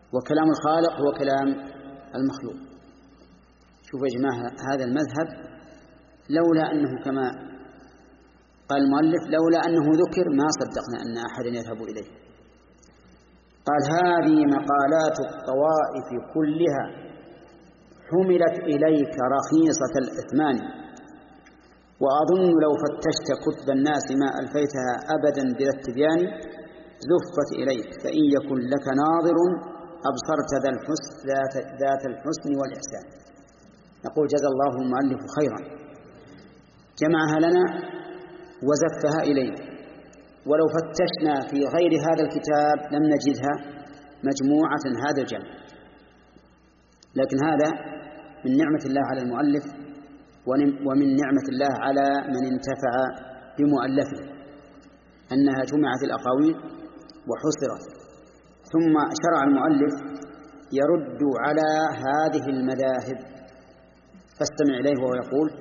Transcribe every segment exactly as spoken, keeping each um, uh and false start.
وكلام الخالق هو كلام المخلوق. شوفوا يا جماعة هذا المذهب لولا أنه كما قال المؤلف لولا أنه ذكر ما صدقنا أن أحدا يذهب إليه. قال هذه مقالات الطوائف كلها حملت إليك رخيصة الإثمان، وأظن لو فتشت كتب الناس ما ألفيتها أبدا بلا التبيان زفت إليك، فإن يكن لك ناظر أبصرت ذا الحسن ذات, ذات الحسن والإحسان. نقول جزا الله المؤلف خيرا، جمعها لنا وزفها إليه، ولو فتشنا في غير هذا الكتاب لم نجدها مجموعة هذا الجمع. لكن هذا من نعمة الله على المؤلف ومن نعمة الله على من انتفع بمؤلفه أنها جمعت الأقاويل وحصرت. ثم شرع المؤلف يرد على هذه المذاهب، فاستمع إليه وهو يقول: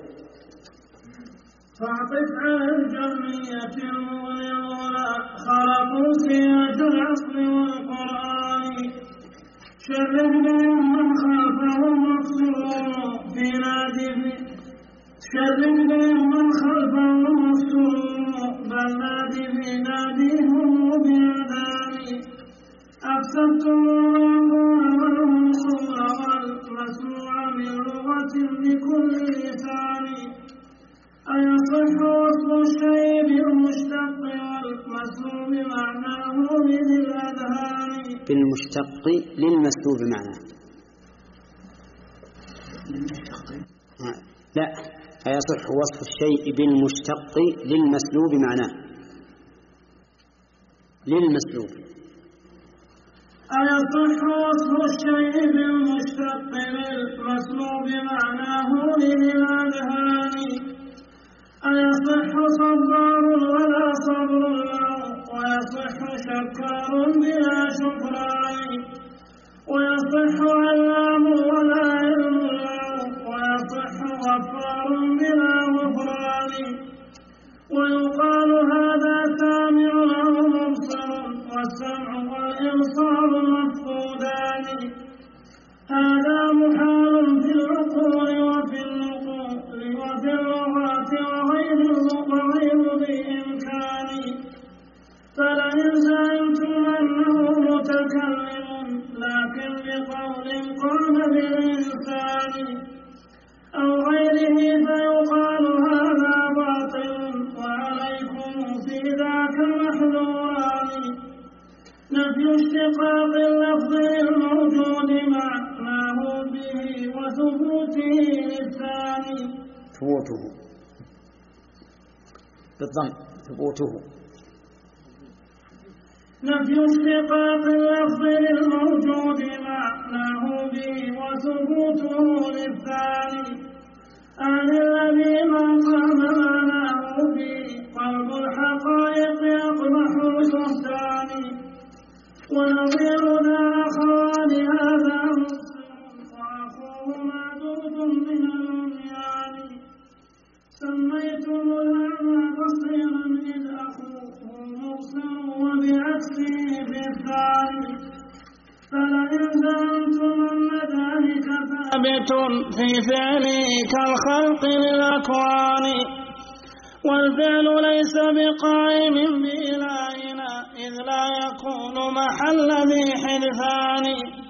فاعطف على الجمعية الأولى خلقوا سياج العصر والقرآن، شرف بهم من خلفهم مقصور في نادب، شرف بهم من خلفهم مقصور بل نادي في ناديهم بأذان، أفسدتم الرسول والمنصور والمسموع من لغة بكل لسان، أيصح وصف الشيء بالمشتق والمسلوب معناه من الأذهان. بالمشتق للمسلوب معناه لا، أيصح وصف الشيء بالمشتق للمسلوب معناه للمسلوب أيصح وصف الشيء بالمشتق للمسلوب معناه من الأذهان، أيصح صبار ولا صبر له ويصح شكار بلا شكران، ويصح علام ولا علم له ويصح غفار بلا غفران، ويقال هذا سامع له مبصر والسمع والإبصار مفقودان، هذا محال في العقول وفي النقول وفي اللغات وغير وغير بإمكان، فلئن زعمتم أنه متكلم لكن بقول قام بالإنسان أو غيره فيقال هذا باطل وعليكم في ذاك محذوران، نفي اشتقاق اللفظ الموجود معناه به وثبوته للثاني ثبوته بالضم ثبوته نفي اشتقاق اللفظ الموجود معناه به وثبوته للثاني، أهل الذي من قام معناه به قلب الحقائق يقبح البهتان، ونظير ذا أخوان هذا مبصر وأخوه معدود من العميان، سميتم الأعمى بصيرا إذ أخوه مبصر وبعكسه بالثاني، فلئن زعمتم أن ذلك ثابت في فعله كالخلق للأكوان، والفعل ليس بقائم بإلهنا إذ لا يكون محل ذي حدثان،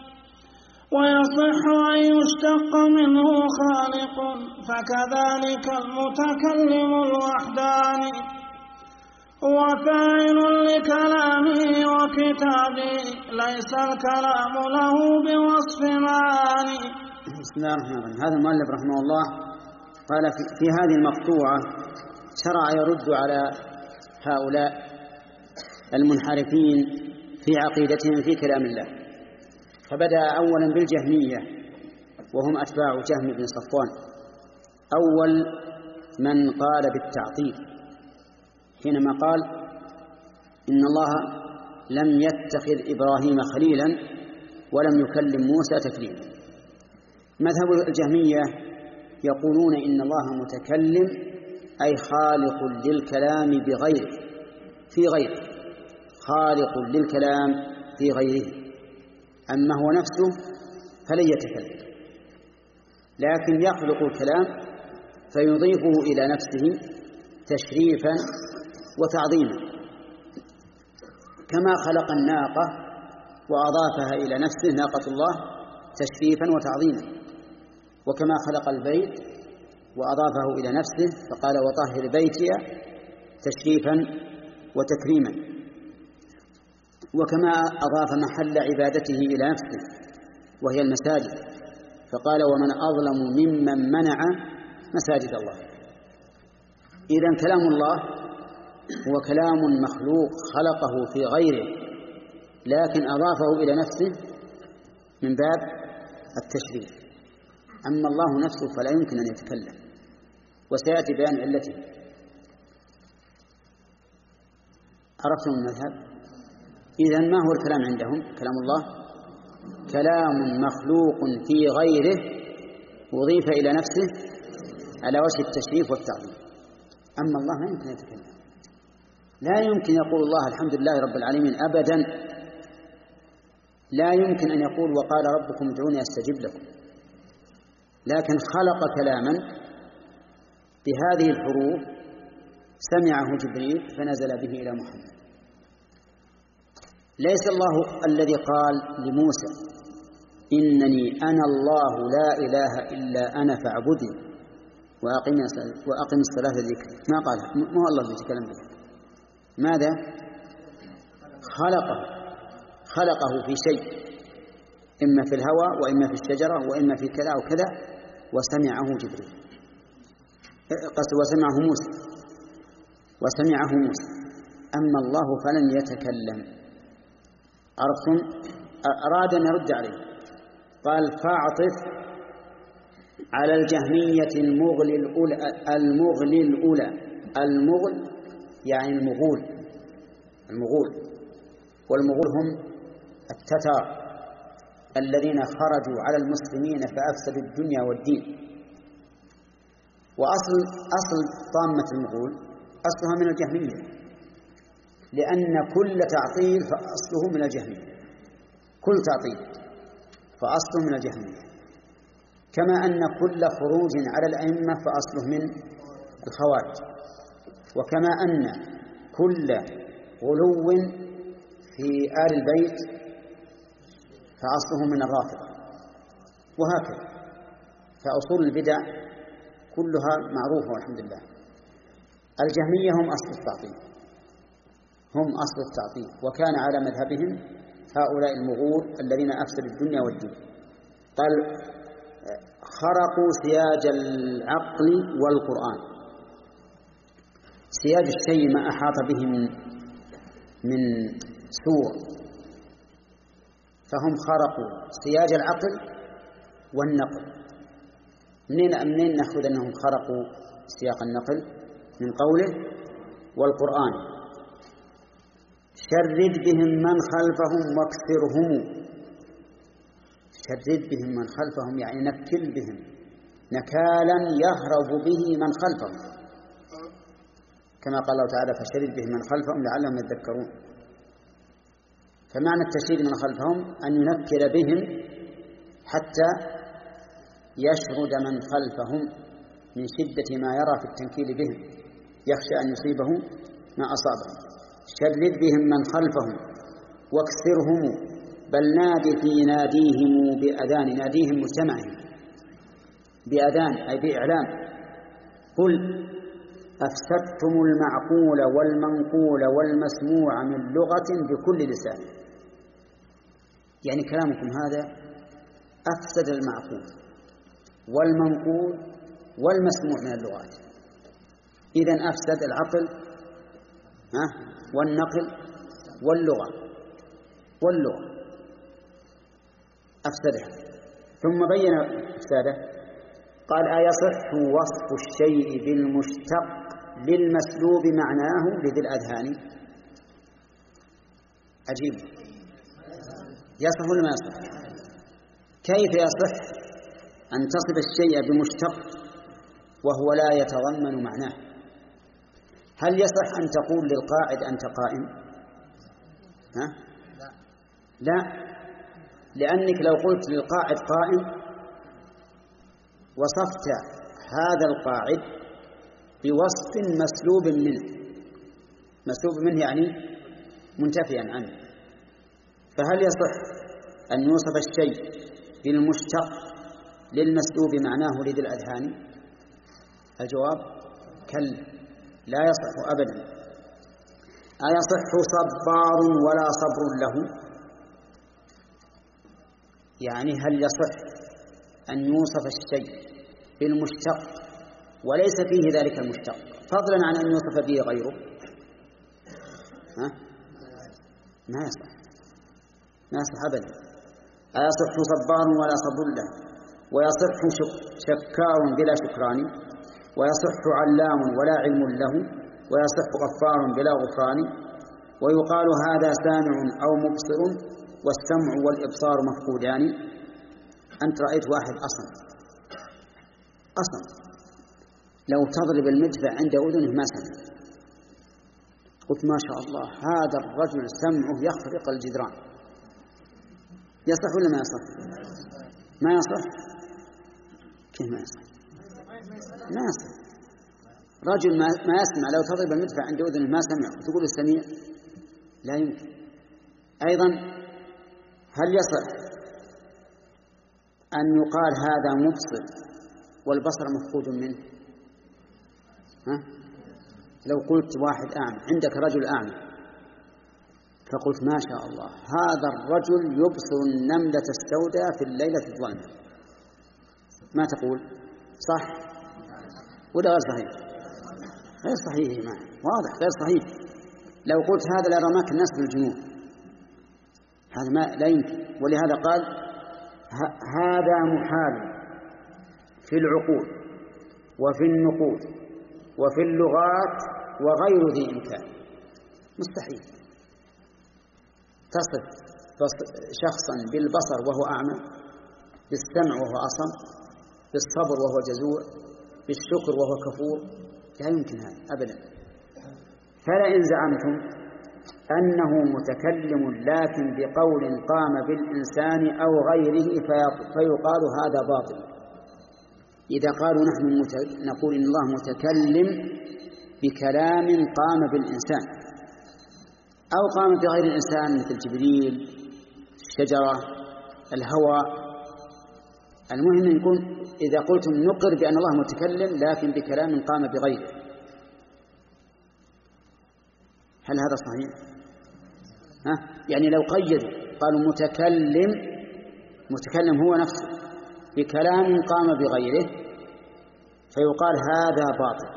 ويصح أن يشتق منه خالق فكذلك المتكلم الوحداني، هو فاعل لكلامه وكتابه ليس الكلام له بوصف معاني. بسم الله الرحمن الرحيم. هذا المؤلف رحمه الله قال في, في هذه المقطوعة شرع يرد على هؤلاء المنحرفين في عقيدتهم في كلام الله، فبدأ أولا بالجهمية وهم أتباع جهم بن صفوان، أول من قال بالتعطيل حينما قال إن الله لم يتخذ إبراهيم خليلا ولم يكلم موسى تكليما. مذهب الجهمية يقولون إن الله متكلم أي خالق للكلام بغيره في غيره، خالق للكلام في غيره، أما هو نفسه فلن يتكلم، لكن يخلق الكلام فيضيفه إلى نفسه تشريفا وتعظيما، كما خلق الناقة وأضافها إلى نفسه ناقة الله تشريفا وتعظيما، وكما خلق البيت وأضافه إلى نفسه فقال وطهر بيتي تشريفا وتكريما، وكما أضاف محل عبادته إلى نفسه وهي المساجد فقال ومن أظلم ممن منع مساجد الله. إذن كلام الله هو كلام مخلوق خلقه في غيره لكن أضافه إلى نفسه من باب التشريف. أما الله نفسه فلا يمكن أن يتكلم، وسيأتي بيان علته. عرفتم المذهب؟ إذن ما هو الكلام عندهم؟ كلام الله كلام مخلوق في غيره أضيف إلى نفسه على وجه التشريف والتعظيم. أما الله ما يمكن يتكلم، لا يمكن يقول الله الحمد لله رب العالمين أبدا، لا يمكن أن يقول وقال ربكم ادعوني أستجب لكم، لكن خلق كلاما بهذه الحروف سمعه جبريل فنزل به إلى محمد. ليس الله الذي قال لموسى إنني أنا الله لا إله إلا أنا فاعبدني وأقم الصلاة ذكري، ما قال، ما هو الله الذي يتكلم به. ماذا خلقه؟ خلقه في شيء إما في الهواء وإما في الشجرة وإما في كذا وكذا، وسمعه جبريل قصد وسمعه موسى وسمعه موسى. أما الله فلن يتكلم. عرفتم؟ أراد أن يرد عليه قال فاعطف على الجهمية المغل الأولى المغل الأولى المغل يعني المغول المغول والمغول هم التتار الذين خرجوا على المسلمين فأفسدوا الدنيا والدين. وأصل أصل طامة المغول أصلها من الجهمية، لأن كل تعطيل فأصله من الجهمية، كل تعطيل فأصله من الجهمية، كما أن كل خروج على الأئمة فأصله من الخوارج، وكما أن كل غلو في آل البيت فأصله من الرافضة، وهكذا. فأصول البدع كلها معروفة والحمد لله. الجهمية هم أصل التعطيل، هم أصل التعطيل، وكان على مذهبهم هؤلاء المغول الذين أفسدوا الدنيا والدين. قال خرقوا سياج العقل والقرآن. سياج الشيء ما أحاط به من من سور، فهم خرقوا سياج العقل والنقل. منين منين نأخذ أنهم خرقوا سياق النقل؟ من قوله والقرآن شرد بهم من خلفهم واكسرهم. شرد بهم من خلفهم يعني نكل بهم نكالا يهرب به من خلفهم، كما قال الله تعالى فشرد بهم من خلفهم لعلهم يذكرون. فمعنى التشريد من خلفهم أن ينكر بهم حتى يشرد من خلفهم من شدة ما يرى في التنكيل بهم، يخشى أن يصيبه ما أصابه. شرد بهم من خلفهم واكسرهم، بل نادي في ناديهم بأذان، ناديهم مجتمعهم بأذان أي بإعلام. قل أفسدتم المعقول والمنقول والمسموع من لغة بكل لسان. يعني كلامكم هذا أفسد المعقول والمنقول والمسموع من اللغات. إذن أفسد العقل ها والنقل واللغة واللغة أفسدها. ثم بين أفساده قال أيصح وصف الشيء بالمشتق للمسلوب معناه لذي الأذهان؟ عجيب، يصح ولا ما يصح؟ كيف يصح أن تصف الشيء بمشتق وهو لا يتضمن معناه؟ هل يصح أن تقول للقاعد أنت قائم؟ ها؟ لا، لأنك لو قلت للقاعد قائم وصفت هذا القاعد بوصف مسلوب منه، مسلوب منه يعني منتفيا عنه، فهل يصح أن يوصف الشيء بالمشتق للمسلوب معناه لذي الأذهان؟ الجواب كلا، لا يصح أبدا. أيصح صبار ولا صبر له؟ يعني هل يصح أن يوصف الشيء بالمشتق وليس فيه ذلك المشتق، فضلا عن أن يوصف به غيره؟ ها؟ ما يصح، ما يصح أبدا. أيصح صبار ولا صبر له، ويصح شكار بلا شكران، ويصح علام ولا علم له، ويصح غفار بلا غفران، ويقال هذا سامع أو مبصر والسمع والإبصار مفقودان. أنت رأيت واحد أصم أصم لو تضرب المدفع عند أذنه ما سمع، قلت ما شاء الله هذا الرجل سمعه يخرق الجدران، يصح ولا ما يصح؟ ما يصح. كيف ما يصح؟ ما يصح. رجل ما يسمع لو تضرب المدفع عند أذنه ما سمع وتقول السميع، لا يمكن. أيضا هل يصح أن يقال هذا مبصر والبصر مفقود منه؟ ها؟ لو قلت واحد أعمى، عندك رجل أعمى، فقلت ما شاء الله هذا الرجل يبصر النملة السوداء في الليلة الظلمة، ما تقول صح ولا غير صحيح؟ غير صحيح، ما واضح غير صحيح. لو قلت هذا لرماك الناس بالجنون، هذا ما لا يمكن. ولهذا قال هذا محال في العقول وفي النقود وفي اللغات وغير ذي إمكان. مستحيل تصف شخصا بالبصر وهو أعمى، بالسمع وهو أصم، بالصبر وهو جزوع، بالشكر وهو كفور، لا يمكن هذا أبدا. فلئن زعمتم أنه متكلم لكن بقول قام بالإنسان أو غيره فيقال هذا باطل. إذا قالوا نحن نقول إن الله متكلم بكلام قام بالإنسان أو قام بغير الإنسان مثل جبريل، الشجرة، الهواء، المهم يكون إذا قلتم نقر بأن الله متكلم لكن بكلام قام بغيره، هل هذا صحيح؟ ها؟ يعني لو قيدوا قالوا متكلم، متكلم هو نفسه بكلام قام بغيره فيقال هذا باطل،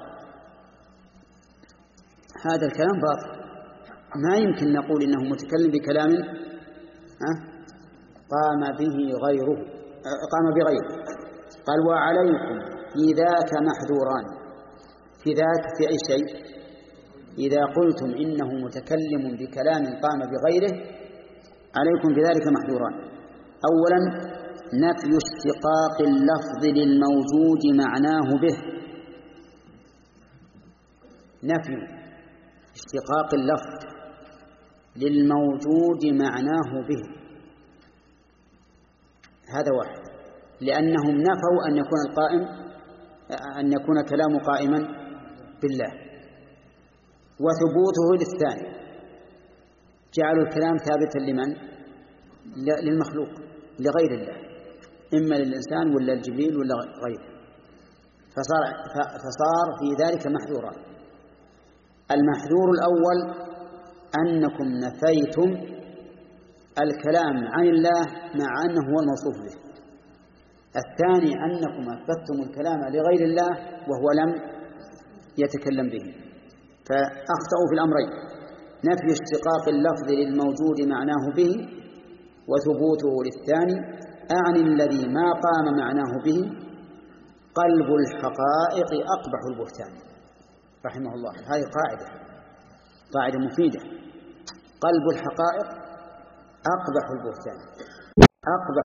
هذا الكلام باطل. ما يمكن نقول إنه متكلم بكلام ها؟ قام به غيره، قام بغيره. قال وعليكم في ذاك محذوران. في ذاك في أي شيء؟ إذا قلتم إنه متكلم بكلام قام بغيره عليكم بذلك محذوران. أولا نفي اشتقاق اللفظ للموجود معناه به، نفي اشتقاق اللفظ للموجود معناه به، هذا واحد، لأنهم نفوا أن يكون القائم أن يكون كلام قائما بالله. وثبوته للثاني، جعلوا الكلام ثابتا لمن؟ للمخلوق لغير الله، إما للإنسان ولا الجبريل ولا غيره، فصار, فصار في ذلك محذورا. المحذور الأول أنكم نفيتم الكلام عن الله مع أنه هو الموصوف به. الثاني أنكم أثبتم الكلام لغير الله وهو لم يتكلم به، فأخطأوا في الأمرين: نفي اشتقاق اللفظ للموجود معناه به، وثبوته للثاني. أعني الذي ما قام معناه به قلب الحقائق أقبح البهتان. رحمه الله. هذه قاعدة قاعدة مفيدة. قلب الحقائق أقبح البهتان، أقبح